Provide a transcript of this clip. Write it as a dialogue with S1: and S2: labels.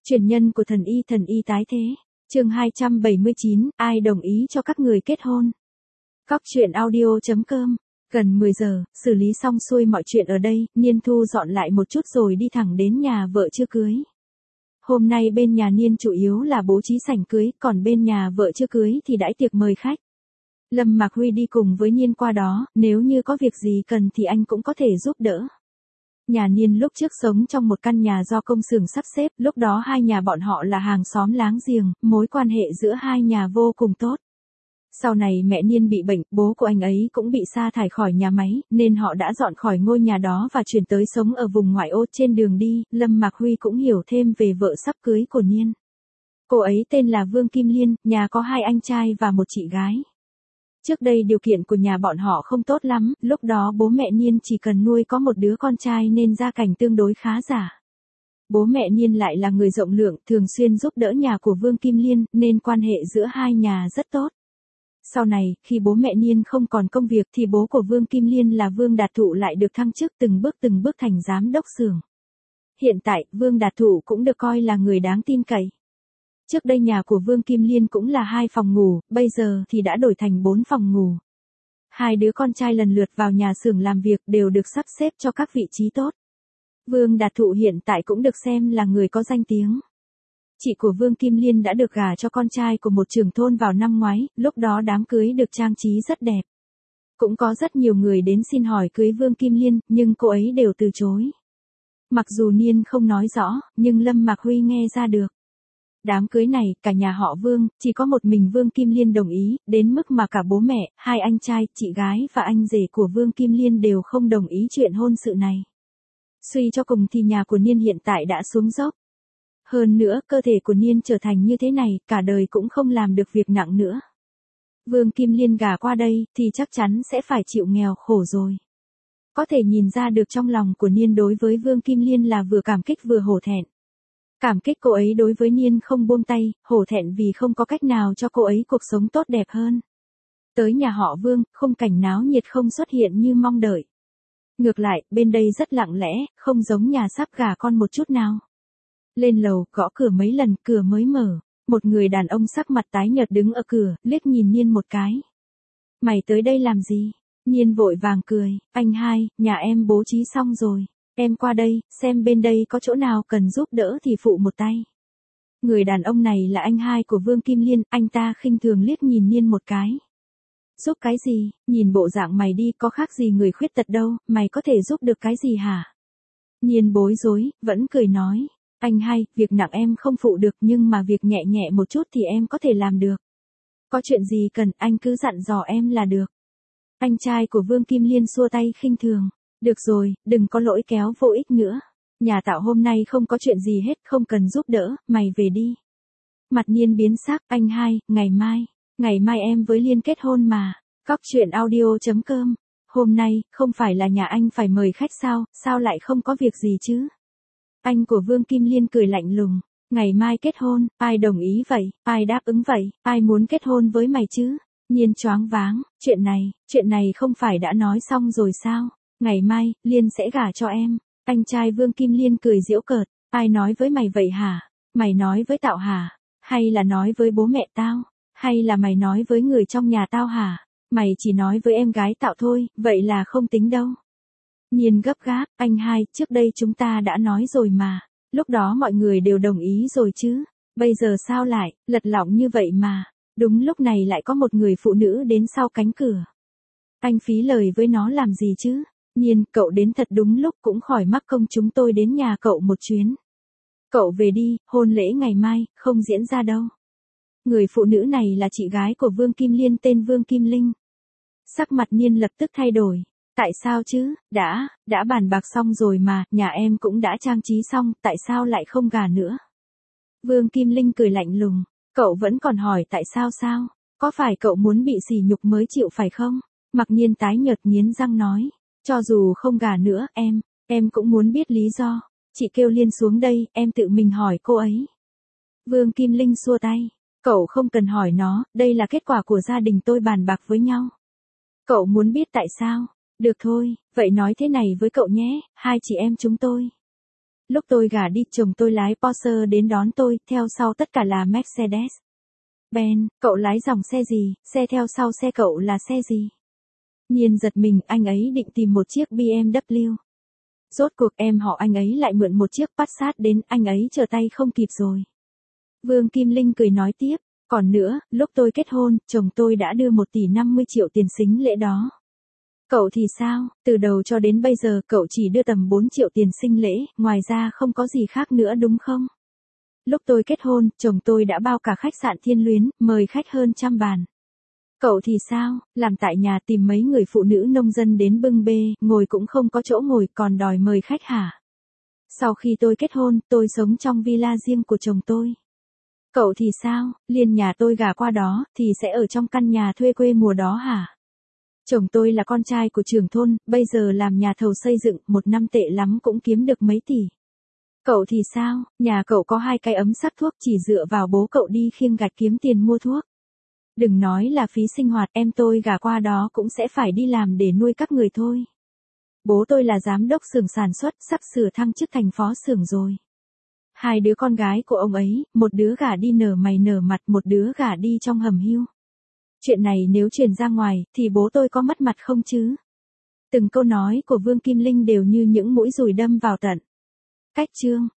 S1: Truyền nhân của thần y tái thế. Chương 279, ai đồng ý cho các người kết hôn? Cóc truyện audio.com. Gần 10 giờ, xử lý xong xuôi mọi chuyện ở đây, Niên thu dọn lại một chút rồi đi thẳng đến nhà vợ chưa cưới. Hôm nay bên nhà Niên chủ yếu là bố trí sảnh cưới, còn bên nhà vợ chưa cưới thì đãi tiệc mời khách. Lâm Mạc Huy đi cùng với Niên qua đó, nếu như có việc gì cần thì anh cũng có thể giúp đỡ. Nhà Niên lúc trước sống trong một căn nhà do công xưởng sắp xếp, lúc đó hai nhà bọn họ là hàng xóm láng giềng, mối quan hệ giữa hai nhà vô cùng tốt. Sau này mẹ Niên bị bệnh, bố của anh ấy cũng bị sa thải khỏi nhà máy, nên họ đã dọn khỏi ngôi nhà đó và chuyển tới sống ở vùng ngoại ô. Trên đường đi, Lâm Mạc Huy cũng hiểu thêm về vợ sắp cưới của Niên. Cô ấy tên là Vương Kim Liên, nhà có 2 anh trai và 1 chị gái. Trước đây điều kiện của nhà bọn họ không tốt lắm, lúc đó bố mẹ Niên chỉ cần nuôi có một đứa con trai nên gia cảnh tương đối khá giả. Bố mẹ Niên lại là người rộng lượng, thường xuyên giúp đỡ nhà của Vương Kim Liên, nên quan hệ giữa hai nhà rất tốt. Sau này, khi bố mẹ Niên không còn công việc thì bố của Vương Kim Liên là Vương Đạt Thụ lại được thăng chức từng bước thành giám đốc xưởng. Hiện tại, Vương Đạt Thụ cũng được coi là người đáng tin cậy. Trước đây nhà của Vương Kim Liên cũng là 2 phòng ngủ, bây giờ thì đã đổi thành 4 phòng ngủ. 2 đứa con trai lần lượt vào nhà xưởng làm việc đều được sắp xếp cho các vị trí tốt. Vương Đạt Thụ hiện tại cũng được xem là người có danh tiếng. Chị của Vương Kim Liên đã được gả cho con trai của một trưởng thôn vào năm ngoái, lúc đó đám cưới được trang trí rất đẹp. Cũng có rất nhiều người đến xin hỏi cưới Vương Kim Liên, nhưng cô ấy đều từ chối. Mặc dù Niên không nói rõ, nhưng Lâm Mạc Huy nghe ra được. Đám cưới này, cả nhà họ Vương, chỉ có một mình Vương Kim Liên đồng ý, đến mức mà cả bố mẹ, 2 anh trai, chị gái và anh rể của Vương Kim Liên đều không đồng ý chuyện hôn sự này. Suy cho cùng thì nhà của Niên hiện tại đã xuống dốc. Hơn nữa, cơ thể của Niên trở thành như thế này, cả đời cũng không làm được việc nặng nữa. Vương Kim Liên gả qua đây, thì chắc chắn sẽ phải chịu nghèo khổ rồi. Có thể nhìn ra được trong lòng của Niên đối với Vương Kim Liên là vừa cảm kích vừa hổ thẹn. Cảm kích cô ấy đối với Niên không buông tay, hổ thẹn vì không có cách nào cho cô ấy cuộc sống tốt đẹp hơn. Tới nhà họ Vương, khung cảnh náo nhiệt không xuất hiện như mong đợi. Ngược lại, bên đây rất lặng lẽ, không giống nhà sắp gả con một chút nào. Lên lầu, gõ cửa mấy lần, cửa mới mở. Một người đàn ông sắc mặt tái nhợt đứng ở cửa, liếc nhìn Niên một cái. Mày tới đây làm gì? Niên vội vàng cười, anh hai, nhà em bố trí xong rồi. Em qua đây, xem bên đây có chỗ nào cần giúp đỡ thì phụ một tay. Người đàn ông này là anh hai của Vương Kim Liên, anh ta khinh thường liếc nhìn Niên một cái. Giúp cái gì, nhìn bộ dạng mày đi có khác gì người khuyết tật đâu, mày có thể giúp được cái gì hả? Niên bối rối, vẫn cười nói. Anh hai, việc nặng em không phụ được nhưng mà việc nhẹ nhẹ một chút thì em có thể làm được. Có chuyện gì cần anh cứ dặn dò em là được. Anh trai của Vương Kim Liên xua tay khinh thường. Được rồi, đừng có lỗi kéo vô ích nữa. Nhà tạo hôm nay không có chuyện gì hết, không cần giúp đỡ, mày về đi. Mặt Niên biến sắc, anh hai, ngày mai em với Liên kết hôn mà. Cóc truyện audio.com. Hôm nay, không phải là nhà anh phải mời khách sao lại không có việc gì chứ? Anh của Vương Kim Liên cười lạnh lùng. Ngày mai kết hôn, ai đồng ý vậy, ai đáp ứng vậy, ai muốn kết hôn với mày chứ? Niên choáng váng, chuyện này không phải đã nói xong rồi sao? Ngày mai, Liên sẽ gả cho em. Anh trai Vương Kim Liên cười giễu cợt. Ai nói với mày vậy hả? Mày nói với tao hả? Hay là nói với bố mẹ tao? Hay là mày nói với người trong nhà tao hả? Mày chỉ nói với em gái tao thôi, vậy là không tính đâu. Niên gấp gáp, anh hai, trước đây chúng ta đã nói rồi mà. Lúc đó mọi người đều đồng ý rồi chứ. Bây giờ sao lại, lật lọng như vậy mà. Đúng lúc này lại có một người phụ nữ đến sau cánh cửa. Anh phí lời với nó làm gì chứ? Niên, cậu đến thật đúng lúc cũng khỏi mắc công chúng tôi đến nhà cậu một chuyến. Cậu về đi, hôn lễ ngày mai, không diễn ra đâu. Người phụ nữ này là chị gái của Vương Kim Liên tên Vương Kim Linh. Sắc mặt Niên lập tức thay đổi. Tại sao chứ, đã bàn bạc xong rồi mà, nhà em cũng đã trang trí xong, tại sao lại không gả nữa? Vương Kim Linh cười lạnh lùng, cậu vẫn còn hỏi tại sao sao? Có phải cậu muốn bị sỉ nhục mới chịu phải không? Mặc Niên tái nhợt nghiến răng nói, cho dù không gả nữa, em cũng muốn biết lý do. Chị kêu Liên xuống đây, em tự mình hỏi cô ấy. Vương Kim Linh xua tay, cậu không cần hỏi nó, đây là kết quả của gia đình tôi bàn bạc với nhau. Cậu muốn biết tại sao? Được thôi, vậy nói thế này với cậu nhé, 2 chị em chúng tôi. Lúc tôi gả đi, chồng tôi lái Porsche đến đón tôi, theo sau tất cả là Mercedes Benz. Cậu lái dòng xe gì, xe theo sau xe cậu là xe gì? Nhiên giật mình, anh ấy định tìm một chiếc BMW. Rốt cuộc em họ anh ấy lại mượn một chiếc Passat đến, anh ấy trở tay không kịp rồi. Vương Kim Linh cười nói tiếp, còn nữa, lúc tôi kết hôn, chồng tôi đã đưa 1 tỷ 50 triệu tiền sính lễ đó. Cậu thì sao, từ đầu cho đến bây giờ cậu chỉ đưa tầm 4 triệu tiền sinh lễ, ngoài ra không có gì khác nữa đúng không? Lúc tôi kết hôn, chồng tôi đã bao cả khách sạn Thiên Luyến, mời khách hơn 100 bàn. Cậu thì sao, làm tại nhà tìm mấy người phụ nữ nông dân đến bưng bê, ngồi cũng không có chỗ ngồi còn đòi mời khách hả? Sau khi tôi kết hôn, tôi sống trong villa riêng của chồng tôi. Cậu thì sao, liền nhà tôi gả qua đó, thì sẽ ở trong căn nhà thuê quê mùa đó hả? Chồng tôi là con trai của trưởng thôn, bây giờ làm nhà thầu xây dựng, 1 năm tệ lắm cũng kiếm được mấy tỷ. Cậu thì sao, nhà cậu có 2 cái ấm sắc thuốc, chỉ dựa vào bố cậu đi khiêng gạch kiếm tiền mua thuốc. Đừng nói là phí sinh hoạt, em tôi gả qua đó cũng sẽ phải đi làm để nuôi các người thôi. Bố tôi là giám đốc xưởng sản xuất, sắp sửa thăng chức thành phó xưởng rồi. 2 đứa con gái của ông ấy, một đứa gả đi nở mày nở mặt, một đứa gả đi trong hầm hưu. Chuyện này nếu truyền ra ngoài, thì bố tôi có mất mặt không chứ? Từng câu nói của Vương Kim Linh đều như những mũi dùi đâm vào tận. Cách chương